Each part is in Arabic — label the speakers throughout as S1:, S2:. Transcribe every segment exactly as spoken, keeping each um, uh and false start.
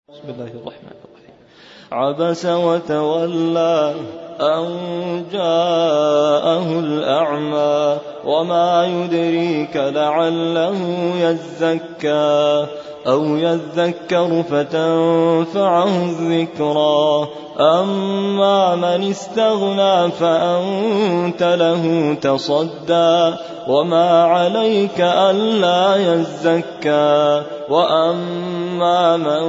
S1: بسم الله الرحمن الرحيم. عبس وتولى أن جاءه الأعمى وما يدريك لعله يزكى أو يذكر فتنفعه الذكرى أما من استغنى فأنت له تصدى وما عليك ألا يزكى وأما من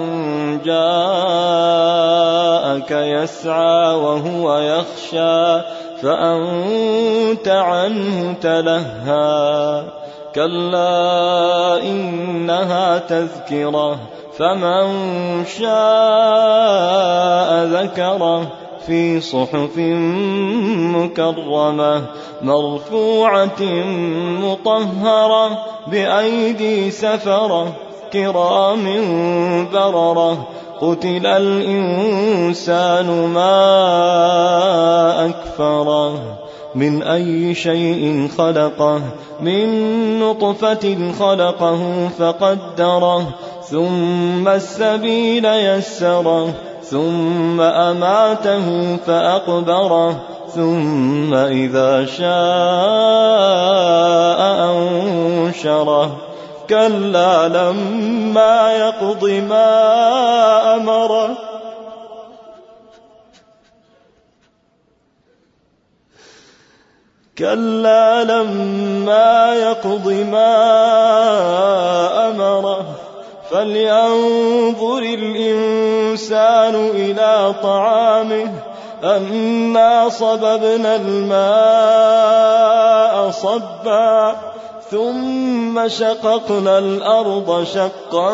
S1: جاءك يسعى وهو يخشى فأنت عنه تلهى كلا إنها تذكرة فمن شاء ذكره في صحف مكرمة مرفوعة مطهرة بأيدي سفرة كرام بررة قتل الإنسان ما أكفره من أي شيء خلقه من نطفة خلقه فقدره ثم السبيل يسره ثم أماته فأقبره ثم إذا شاء أنشره كلا لما يقض ما أمره كلا لما يقض ما أمره فلينظر الإنسان إلى طعامه أنا صببنا الماء صبا ثم شققنا الأرض شقا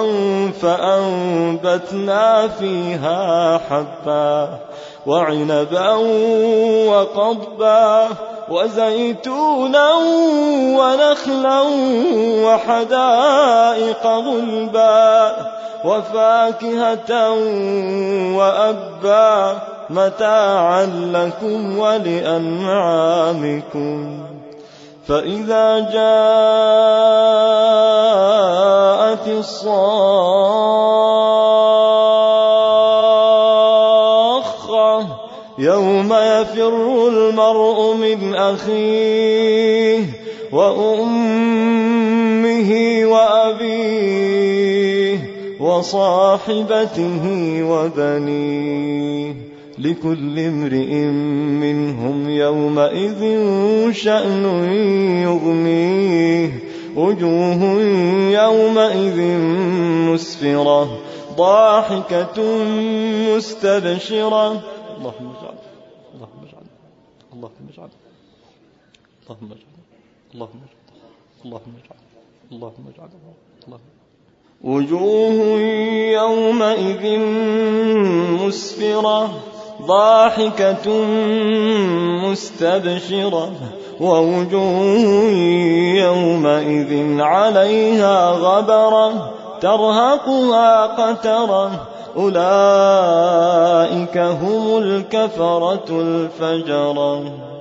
S1: فأنبتنا فيها حبا وعنبا وقضبا وزيتونا ونخلا وحدائق غلبا وفاكهة وأبا متاعا لكم ولأنعامكم فإذا جاءت الصاخة يوم يفر المرء من أخيه وأمه وأبيه وصاحبته وبنيه لكل امرئ منهم يومئذ شأن يغنيه وجوه يومئذ مسفرة ضاحكة مستبشرة اللهم اجعل اللهم اجعل اللهم اجعل اللهم اجعل اللهم اجعل اللهم اجعل اللهم وجوه يومئذ مسفرة ضاحكة مستبشرة ووجوه يومئذ عليها غبرة ترهقها قترة أولئك هم الكفرة الفجرة.